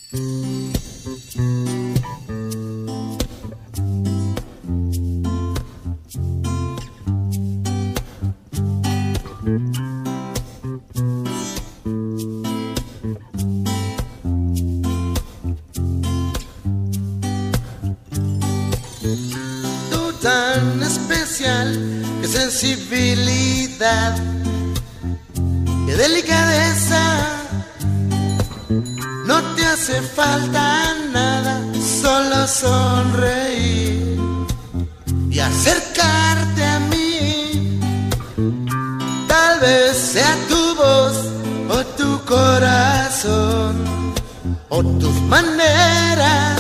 Tú tan especial, qué sensibilidad, qué delicadeza. No te hace falta nada, solo sonreír y acercarte a mí. Tal vez sea tu voz o tu corazón o tus maneras.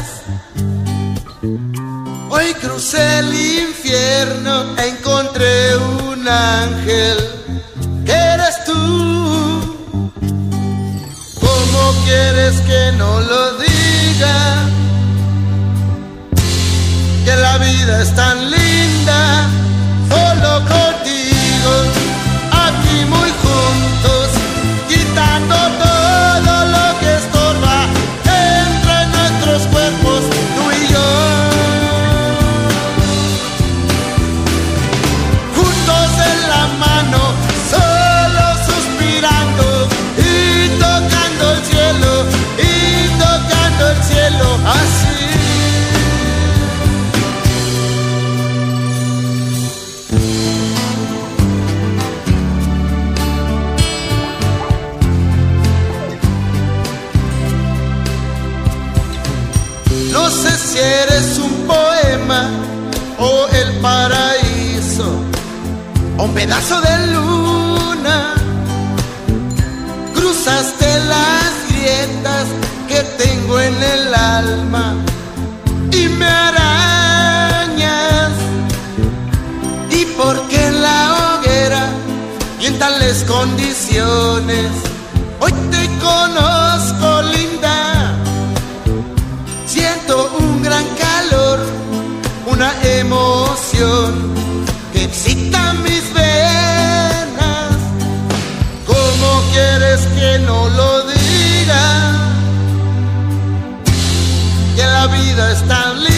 Hoy crucé el infierno e encontré un ángel que eres tú. ¿Cómo quieres que no lo diga? Que la vida es tan linda, solo contigo, aquí muy juntos, quitando todo lo que estorba entre nuestros cuerpos, tú y yo. Juntos en la mano, solo suspirando y tocando el cielo, así. No sé si eres un poema o el paraíso o un pedazo de luna. Cruzaste las grietas que tengo en el alma y me arañas. ¿Y por qué en la hoguera y en tales condiciones? Hoy te conozco, linda. Siento un gran calor, una emoción que excita mis venas. ¿Cómo quieres que no lo diga? Que la vida es tan linda.